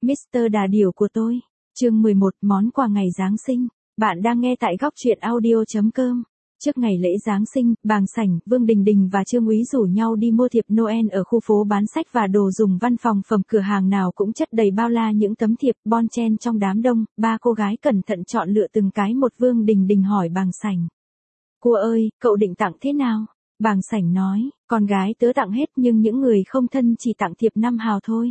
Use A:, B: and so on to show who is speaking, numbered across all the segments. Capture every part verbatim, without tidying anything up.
A: mít tơ Đà Điểu của tôi. Chương mười một, món quà ngày Giáng sinh. Bạn đang nghe tại góc truyện audio chấm com. Trước ngày lễ Giáng sinh, Bàng Sảnh, Vương Đình Đình và Trương Úy rủ nhau đi mua thiệp Noel ở khu phố bán sách và đồ dùng văn phòng. Phẩm cửa hàng nào cũng chất đầy bao la những tấm thiệp bon chen trong đám đông. Ba cô gái cẩn thận chọn lựa từng cái một. Vương Đình Đình hỏi Bàng Sảnh: "Cô ơi, cậu định tặng thế nào?" Bàng Sảnh nói: "Con gái tớ tặng hết nhưng những người không thân chỉ tặng thiệp năm hào thôi."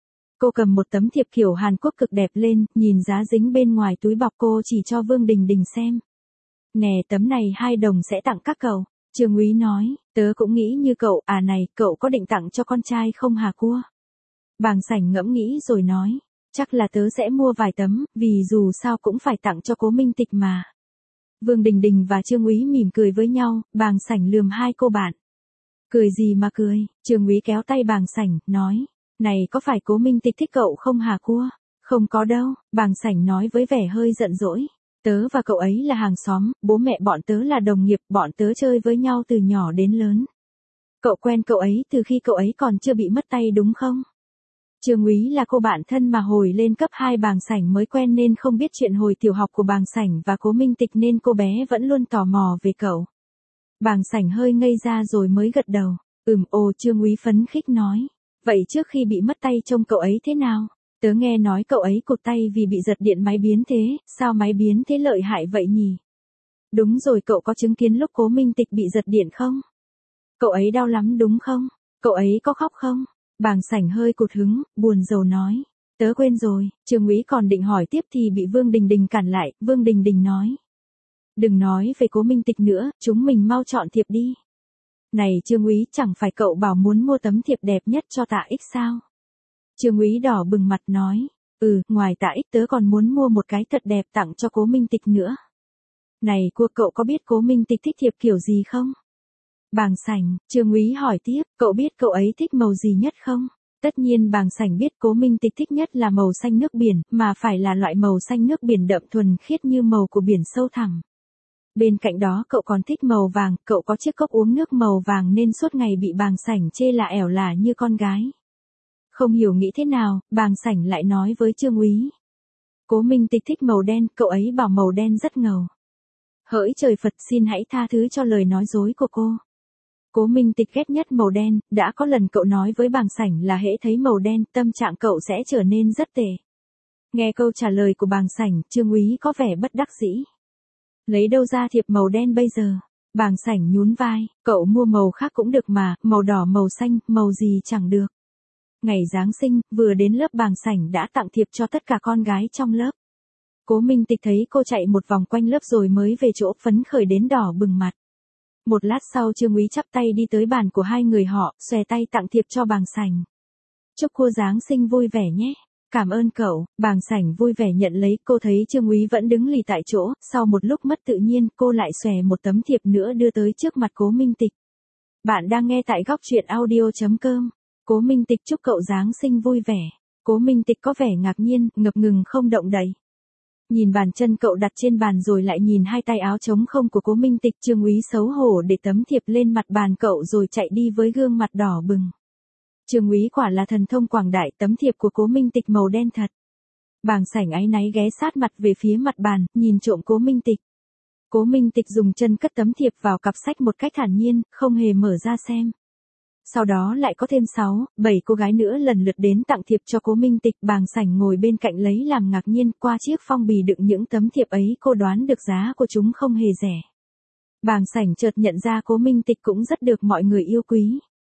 A: Cô cầm một tấm thiệp kiểu Hàn Quốc cực đẹp lên, nhìn giá dính bên ngoài túi bọc, cô chỉ cho Vương Đình Đình xem. "Nè, tấm này hai đồng sẽ tặng các cậu." Trương Úy nói: "Tớ cũng nghĩ như cậu, à này, cậu có định tặng cho con trai không hả cua?" Bàng Sảnh ngẫm nghĩ rồi nói: "Chắc là tớ sẽ mua vài tấm, vì dù sao cũng phải tặng cho Cố Minh Tịch mà." Vương Đình Đình và Trương Úy mỉm cười với nhau. Bàng Sảnh lườm hai cô bạn. "Cười gì mà cười?" Trương Úy kéo tay Bàng Sảnh, nói: "Này, có phải Cố Minh Tịch thích cậu không hả cua?" "Không có đâu," Bàng Sảnh nói với vẻ hơi giận dỗi. "Tớ và cậu ấy là hàng xóm, bố mẹ bọn tớ là đồng nghiệp, bọn tớ chơi với nhau từ nhỏ đến lớn. Cậu quen cậu ấy từ khi cậu ấy còn chưa bị mất tay đúng không?" Trương Úy là cô bạn thân mà hồi lên cấp hai Bàng Sảnh mới quen nên không biết chuyện hồi tiểu học của Bàng Sảnh và Cố Minh Tịch nên cô bé vẫn luôn tò mò về cậu. Bàng Sảnh hơi ngây ra rồi mới gật đầu. "Ừm." "Ồ," Trương Úy phấn khích nói. "Vậy trước khi bị mất tay trông cậu ấy thế nào? Tớ nghe nói cậu ấy cụt tay vì bị giật điện máy biến thế, sao máy biến thế lợi hại vậy nhỉ?" "Đúng rồi, cậu có chứng kiến lúc Cố Minh Tịch bị giật điện không? Cậu ấy đau lắm đúng không? Cậu ấy có khóc không?" Bàng Sảnh hơi cụt hứng, buồn rầu nói: "Tớ quên rồi." Trương Úy còn định hỏi tiếp thì bị Vương Đình Đình cản lại. Vương Đình Đình nói: "Đừng nói về Cố Minh Tịch nữa, chúng mình mau chọn thiệp đi." "Này Trương Úy, chẳng phải cậu bảo muốn mua tấm thiệp đẹp nhất cho Tạ Ích sao?" Trương Úy đỏ bừng mặt nói: "Ừ, ngoài Tạ Ích tớ còn muốn mua một cái thật đẹp tặng cho Cố Minh Tịch nữa." "Này cua, cậu có biết Cố Minh Tịch thích thiệp kiểu gì không?" Bàng Sảnh, Trương Úy hỏi tiếp: "Cậu biết cậu ấy thích màu gì nhất không?" Tất nhiên Bàng Sảnh biết Cố Minh Tịch thích nhất là màu xanh nước biển, mà phải là loại màu xanh nước biển đậm thuần khiết như màu của biển sâu thẳm. Bên cạnh đó cậu còn thích màu vàng, cậu có chiếc cốc uống nước màu vàng nên suốt ngày bị Bàng Sảnh chê là ẻo lả như con gái. Không hiểu nghĩ thế nào, Bàng Sảnh lại nói với Trương Úy: "Cố Minh Tịch thích màu đen, cậu ấy bảo màu đen rất ngầu." Hỡi trời Phật, xin hãy tha thứ cho lời nói dối của cô. Cố Minh Tịch ghét nhất màu đen, đã có lần cậu nói với Bàng Sảnh là hễ thấy màu đen, tâm trạng cậu sẽ trở nên rất tệ. Nghe câu trả lời của Bàng Sảnh, Trương Úy có vẻ bất đắc dĩ. "Lấy đâu ra thiệp màu đen bây giờ?" Bàng Sảnh nhún vai: "Cậu mua màu khác cũng được mà, màu đỏ, màu xanh, màu gì chẳng được." Ngày Giáng sinh, vừa đến lớp Bàng Sảnh đã tặng thiệp cho tất cả con gái trong lớp. Cố Minh Tịch thấy cô chạy một vòng quanh lớp rồi mới về chỗ, phấn khởi đến đỏ bừng mặt. Một lát sau Trương Úy chắp tay đi tới bàn của hai người họ, xòe tay tặng thiệp cho Bàng Sảnh. "Chúc cô Giáng sinh vui vẻ nhé." "Cảm ơn cậu." Bàng Sảnh vui vẻ nhận lấy. Cô thấy Trương Úy vẫn đứng lì tại chỗ, sau một lúc mất tự nhiên, cô lại xòe một tấm thiệp nữa đưa tới trước mặt Cố Minh Tịch. Bạn đang nghe tại góc truyện audio chấm com. "Cố Minh Tịch chúc cậu Giáng sinh vui vẻ." Cố Minh Tịch có vẻ ngạc nhiên, ngập ngừng không động đậy. Nhìn bàn chân cậu đặt trên bàn rồi lại nhìn hai tay áo trống không của Cố Minh Tịch, Trương Úy xấu hổ để tấm thiệp lên mặt bàn cậu rồi chạy đi với gương mặt đỏ bừng. Trương Úy quả là thần thông quảng đại, tấm thiệp của Cố Minh Tịch màu đen thật. Bàng Sảnh áy náy ghé sát mặt về phía mặt bàn, nhìn trộm Cố Minh Tịch. Cố Minh Tịch dùng chân cất tấm thiệp vào cặp sách một cách thản nhiên, không hề mở ra xem. Sau đó lại có thêm sáu, bảy cô gái nữa lần lượt đến tặng thiệp cho Cố Minh Tịch. Bàng Sảnh ngồi bên cạnh lấy làm ngạc nhiên, qua chiếc phong bì đựng những tấm thiệp ấy cô đoán được giá của chúng không hề rẻ. Bàng Sảnh chợt nhận ra Cố Minh Tịch cũng rất được mọi người yêu quý.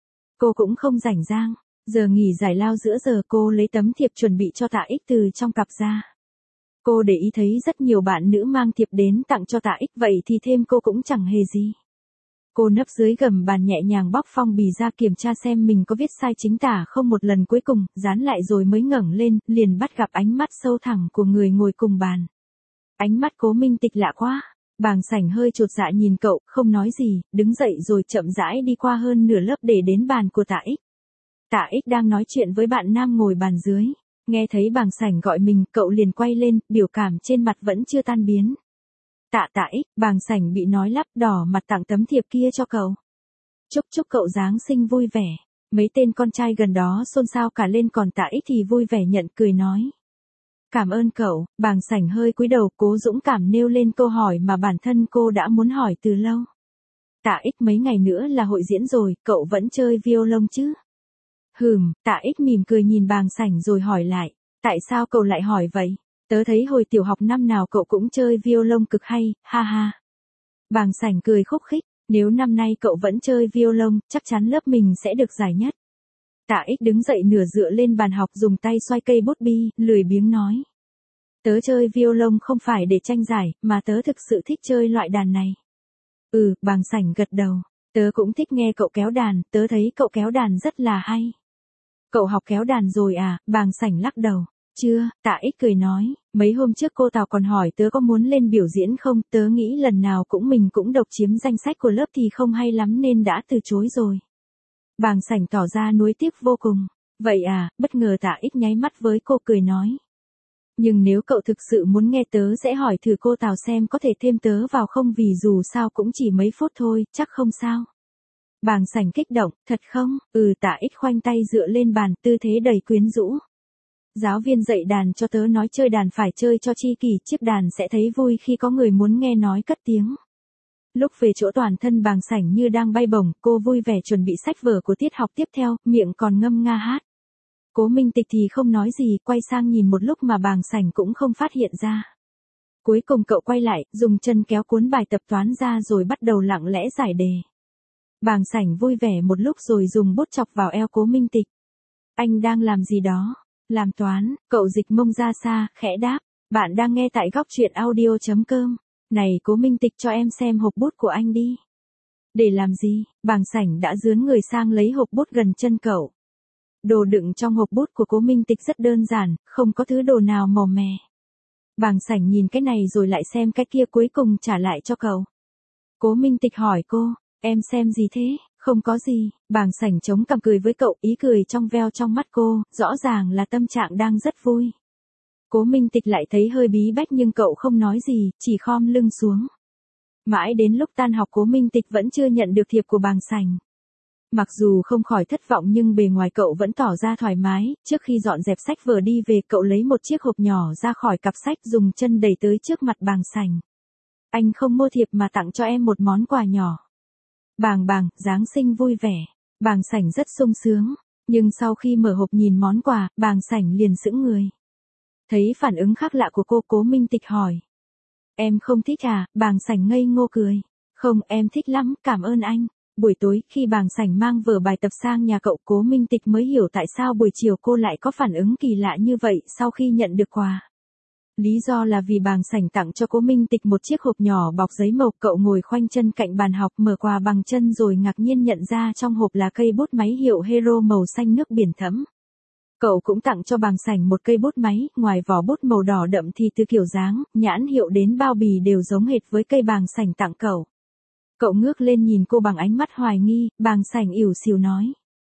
A: Cô cũng không rảnh rang, giờ nghỉ giải lao giữa giờ cô lấy tấm thiệp chuẩn bị cho Tạ Ích từ trong cặp ra. Cô để ý thấy rất nhiều bạn nữ mang thiệp đến tặng cho Tạ Ích, vậy thì thêm cô cũng chẳng hề gì. Cô nấp dưới gầm bàn nhẹ nhàng bóc phong bì ra kiểm tra xem mình có viết sai chính tả không. Một lần cuối cùng, dán lại rồi mới ngẩng lên, liền bắt gặp ánh mắt sâu thẳm của người ngồi cùng bàn. Ánh mắt Cố Minh Tịch lạ quá. Bàng Sảnh hơi chột dạ nhìn cậu, không nói gì, đứng dậy rồi chậm rãi đi qua hơn nửa lớp để đến bàn của Tạ Ích. Tạ Ích đang nói chuyện với bạn nam ngồi bàn dưới. Nghe thấy Bàng Sảnh gọi mình, cậu liền quay lên, biểu cảm trên mặt vẫn chưa tan biến. "Tạ Tạ Ích." Bàng Sảnh bị nói lắp, đỏ mặt tặng tấm thiệp kia cho cậu. "Chúc chúc cậu Giáng sinh vui vẻ." Mấy tên con trai gần đó xôn xao cả lên, còn Tạ Ích thì vui vẻ nhận cười nói. Cảm ơn cậu. Bàng Sảnh hơi cúi đầu, cố dũng cảm nêu lên câu hỏi mà bản thân cô đã muốn hỏi từ lâu. Tạ Ích, mấy ngày nữa là hội diễn rồi, cậu vẫn chơi violon chứ? Hừm, Tạ Ích mỉm cười nhìn Bàng Sảnh rồi hỏi lại. Tại sao cậu lại hỏi vậy? Tớ thấy hồi tiểu học năm nào cậu cũng chơi violon cực hay, ha ha. Bàng Sảnh cười khúc khích. Nếu năm nay cậu vẫn chơi violon, chắc chắn lớp mình sẽ được giải nhất. Tạ Ích đứng dậy nửa dựa lên bàn học, dùng tay xoay cây bút bi, lười biếng nói. Tớ chơi violon không phải để tranh giải, mà tớ thực sự thích chơi loại đàn này. Ừ, Bàng Sảnh gật đầu. Tớ cũng thích nghe cậu kéo đàn, tớ thấy cậu kéo đàn rất là hay. Cậu học kéo đàn rồi à? Bàng Sảnh lắc đầu. Chưa, Tạ Ích cười nói, mấy hôm trước cô Tào còn hỏi tớ có muốn lên biểu diễn không, tớ nghĩ lần nào cũng mình cũng độc chiếm danh sách của lớp thì không hay lắm nên đã từ chối rồi. Bàng Sảnh tỏ ra nuối tiếc vô cùng. Vậy à? Bất ngờ Tạ Ích nháy mắt với cô cười nói. Nhưng nếu cậu thực sự muốn nghe tớ sẽ hỏi thử cô Tào xem có thể thêm tớ vào không, vì dù sao cũng chỉ mấy phút thôi, chắc không sao. Bàng Sảnh kích động, thật không? Ừ, Tạ Ích khoanh tay dựa lên bàn, tư thế đầy quyến rũ. Giáo viên dạy đàn cho tớ nói chơi đàn phải chơi cho chi kỷ, chiếc đàn sẽ thấy vui khi có người muốn nghe nói cất tiếng. Lúc về chỗ toàn thân Bàng Sảnh như đang bay bổng, cô vui vẻ chuẩn bị sách vở của tiết học tiếp theo, miệng còn ngâm nga hát. Cố Minh Tịch thì không nói gì, quay sang nhìn một lúc mà Bàng Sảnh cũng không phát hiện ra. Cuối cùng cậu quay lại, dùng chân kéo cuốn bài tập toán ra rồi bắt đầu lặng lẽ giải đề. Bàng Sảnh vui vẻ một lúc rồi dùng bút chọc vào eo Cố Minh Tịch. Anh đang làm gì đó? Làm toán. Cậu dịch mông ra xa, khẽ đáp. Bạn đang nghe tại góc truyện audio chấm com. Này Cố Minh Tịch, cho em xem hộp bút của anh đi. Để làm gì? Bàng Sảnh đã dướn người sang lấy hộp bút gần chân cậu. Đồ đựng trong hộp bút của Cố Minh Tịch rất đơn giản, không có thứ đồ nào màu mè. Bàng Sảnh nhìn cái này rồi lại xem cái kia, cuối cùng trả lại cho cậu. Cố Minh Tịch hỏi cô, em xem gì thế? Không có gì. Bàng Sảnh chống cằm cười với cậu, ý cười trong veo trong mắt cô, rõ ràng là tâm trạng đang rất vui. Cố Minh Tịch lại thấy hơi bí bách nhưng cậu không nói gì, chỉ khom lưng xuống. Mãi đến lúc tan học Cố Minh Tịch vẫn chưa nhận được thiệp của Bàng Sảnh. Mặc dù không khỏi thất vọng nhưng bề ngoài cậu vẫn tỏ ra thoải mái, trước khi dọn dẹp sách vở đi về cậu lấy một chiếc hộp nhỏ ra khỏi cặp sách, dùng chân đẩy tới trước mặt Bàng Sảnh. Anh không mua thiệp mà tặng cho em một món quà nhỏ. Bàng bàng, Giáng sinh vui vẻ. Bàng Sảnh rất sung sướng, nhưng sau khi mở hộp nhìn món quà, Bàng Sảnh liền sững người. Thấy phản ứng khác lạ của cô, Cố Minh Tịch hỏi. Em không thích à? Bàng Sảnh ngây ngô cười. Không, em thích lắm, cảm ơn anh. Buổi tối, khi Bàng Sảnh mang vở bài tập sang nhà cậu, Cố Minh Tịch mới hiểu tại sao buổi chiều cô lại có phản ứng kỳ lạ như vậy sau khi nhận được quà. Lý do là vì Bàng Sảnh tặng cho Cố Minh Tịch một chiếc hộp nhỏ bọc giấy màu, cậu ngồi khoanh chân cạnh bàn học mở quà bằng chân rồi ngạc nhiên nhận ra trong hộp là cây bút máy hiệu Hero màu xanh nước biển thẫm. Cậu cũng tặng cho Bàng Sảnh một cây bút máy, ngoài vỏ bút màu đỏ đậm thì từ kiểu dáng, nhãn hiệu đến bao bì đều giống hệt với cây Bàng Sảnh tặng cậu. Cậu ngước lên nhìn cô bằng ánh mắt hoài nghi, Bàng Sảnh ỉu xìu nói.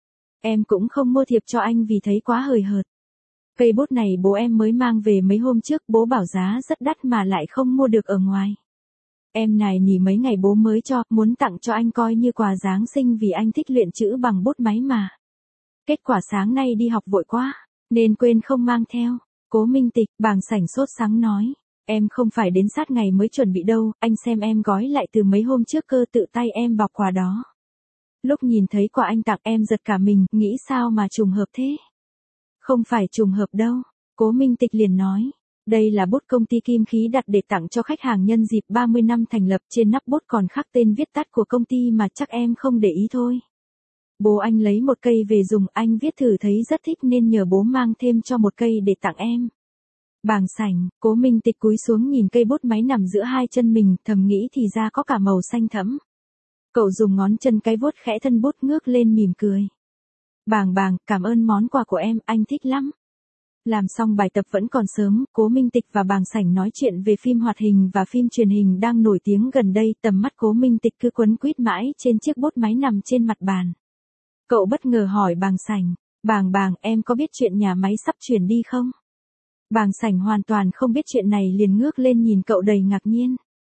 A: Em cũng không mua thiệp cho anh vì thấy quá hời hợt. Cây bút này bố em mới mang về mấy hôm trước, bố bảo giá rất đắt mà lại không mua được ở ngoài. Em nài nỉ mấy ngày bố mới cho, muốn tặng cho anh coi như quà Giáng sinh vì anh thích luyện chữ bằng bút máy mà. Kết quả sáng nay đi học vội quá, nên quên không mang theo. Cố Minh Tịch, Bàng Sảnh sốt sắng nói. Em không phải đến sát ngày mới chuẩn bị đâu, anh xem em gói lại từ mấy hôm trước cơ, tự tay em bọc quà đó. Lúc nhìn thấy quà anh tặng em giật cả mình, nghĩ sao mà trùng hợp thế. Không phải trùng hợp đâu, Cố Minh Tịch liền nói. Đây là bút công ty Kim Khí đặt để tặng cho khách hàng nhân dịp ba mươi năm thành lập, trên nắp bút còn khắc tên viết tắt của công ty mà chắc em không để ý thôi. Bố anh lấy một cây về dùng, anh viết thử thấy rất thích nên nhờ bố mang thêm cho một cây để tặng em. Bàng Sảnh, Cố Minh Tịch cúi xuống nhìn cây bút máy nằm giữa hai chân mình, thầm nghĩ thì ra có cả màu xanh thẫm. Cậu dùng ngón chân cái vuốt khẽ thân bút, ngước lên mỉm cười. Bàng bàng, cảm ơn món quà của em, anh thích lắm. Làm xong bài tập vẫn còn sớm, Cố Minh Tịch và Bàng Sảnh nói chuyện về phim hoạt hình và phim truyền hình đang nổi tiếng gần đây, tầm mắt Cố Minh Tịch cứ quấn quýt mãi trên chiếc bút máy nằm trên mặt bàn. Cậu bất ngờ hỏi Bàng Sảnh, Bàng bàng, em có biết chuyện nhà máy sắp chuyển đi không? Bàng Sảnh hoàn toàn không biết chuyện này liền ngước lên nhìn cậu đầy ngạc nhiên.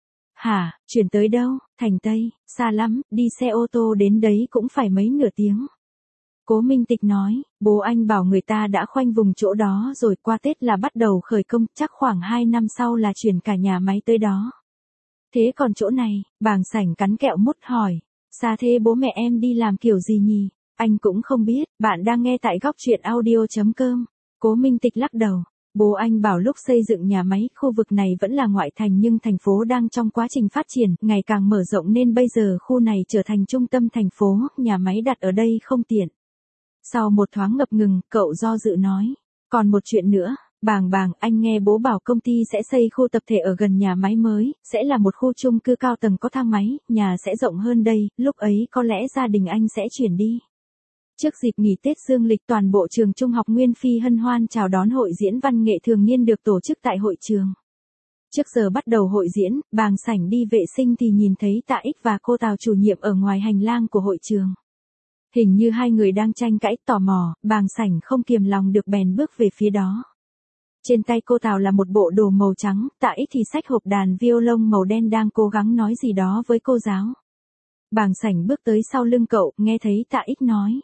A: Hả, chuyển tới đâu? Thành Tây, xa lắm, đi xe ô tô đến đấy cũng phải mấy nửa tiếng. Cố Minh Tịch nói, bố anh bảo người ta đã khoanh vùng chỗ đó rồi, qua Tết là bắt đầu khởi công, chắc khoảng hai năm sau là chuyển cả nhà máy tới đó. Thế còn chỗ này, Bàng Sảnh cắn kẹo mút hỏi, xa thế bố mẹ em đi làm kiểu gì nhỉ? Anh cũng không biết, bạn đang nghe tại góc truyện audio.com. Cố Minh Tịch lắc đầu. Bố anh bảo lúc xây dựng nhà máy, khu vực này vẫn là ngoại thành nhưng thành phố đang trong quá trình phát triển, ngày càng mở rộng nên bây giờ khu này trở thành trung tâm thành phố, nhà máy đặt ở đây không tiện. Sau một thoáng ngập ngừng, cậu do dự nói. Còn một chuyện nữa, Bàng Bàng, anh nghe bố bảo công ty sẽ xây khu tập thể ở gần nhà máy mới, sẽ là một khu chung cư cao tầng có thang máy, nhà sẽ rộng hơn đây, lúc ấy có lẽ gia đình anh sẽ chuyển đi. Trước dịp nghỉ Tết dương lịch, toàn bộ trường Trung học Nguyên Phi hân hoan chào đón hội diễn văn nghệ thường niên được tổ chức tại hội trường. Trước giờ bắt đầu hội diễn, Bàng Sảnh đi vệ sinh thì nhìn thấy Tạ Ích và cô Tào chủ nhiệm ở ngoài hành lang của hội trường. Hình như hai người đang tranh cãi, tò mò, Bàng Sảnh không kiềm lòng được bèn bước về phía đó. Trên tay cô Tào là một bộ đồ màu trắng, Tạ Ích thì xách hộp đàn violon màu đen đang cố gắng nói gì đó với cô giáo. Bàng Sảnh bước tới sau lưng cậu, nghe thấy Tạ Ích nói.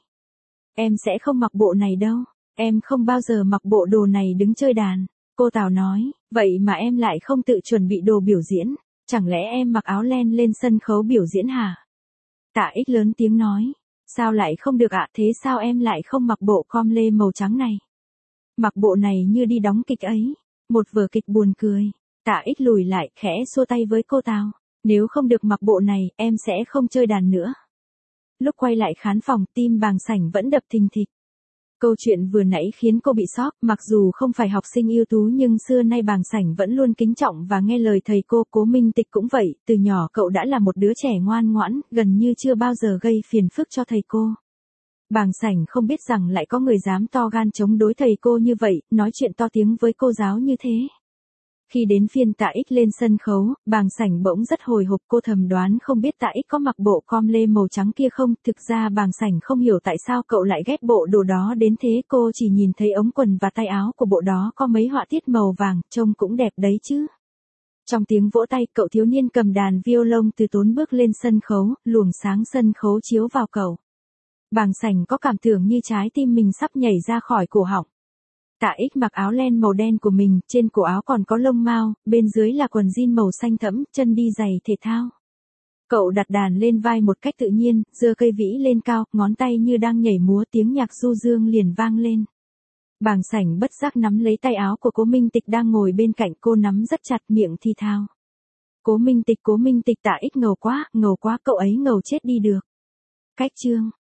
A: Em sẽ không mặc bộ này đâu, em không bao giờ mặc bộ đồ này đứng chơi đàn. Cô Tào nói, vậy mà em lại không tự chuẩn bị đồ biểu diễn, chẳng lẽ em mặc áo len lên sân khấu biểu diễn hả? Tạ Ích lớn tiếng nói, sao lại không được ạ, thế sao em lại không mặc bộ com lê màu trắng này? Mặc bộ này như đi đóng kịch ấy, một vở kịch buồn cười. Tạ Ích lùi lại, khẽ xua tay với cô Tào, nếu không được mặc bộ này, em sẽ không chơi đàn nữa. Lúc quay lại khán phòng, tim Bàng Sảnh vẫn đập thình thịch. Câu chuyện vừa nãy khiến cô bị sốc, mặc dù không phải học sinh ưu tú nhưng xưa nay Bàng Sảnh vẫn luôn kính trọng và nghe lời thầy cô. Cố Minh Tịch cũng vậy, từ nhỏ cậu đã là một đứa trẻ ngoan ngoãn, gần như chưa bao giờ gây phiền phức cho thầy cô. Bàng Sảnh không biết rằng lại có người dám to gan chống đối thầy cô như vậy, nói chuyện to tiếng với cô giáo như thế. Khi đến phiên Tạ Ích lên sân khấu, Bàng Sảnh bỗng rất hồi hộp, cô thầm đoán không biết Tạ Ích có mặc bộ com lê màu trắng kia không, thực ra Bàng Sảnh không hiểu tại sao cậu lại ghép bộ đồ đó đến thế, cô chỉ nhìn thấy ống quần và tay áo của bộ đó có mấy họa tiết màu vàng, trông cũng đẹp đấy chứ. Trong tiếng vỗ tay, cậu thiếu niên cầm đàn violon từ tốn bước lên sân khấu, luồng sáng sân khấu chiếu vào cậu. Bàng Sảnh có cảm tưởng như trái tim mình sắp nhảy ra khỏi cổ họng. Tạ Ích mặc áo len màu đen của mình, trên cổ áo còn có lông mao, bên dưới là quần jean màu xanh thẫm, chân đi giày thể thao. Cậu đặt đàn lên vai một cách tự nhiên, giơ cây vĩ lên cao, ngón tay như đang nhảy múa, tiếng nhạc du dương liền vang lên. Bàng Sảnh bất giác nắm lấy tay áo của Cố Minh Tịch đang ngồi bên cạnh, cô nắm rất chặt, miệng thì thào. Cố Minh Tịch, Cố Minh Tịch. Tạ Ích ngầu quá, ngầu quá, cậu ấy ngầu chết đi được. Cách chương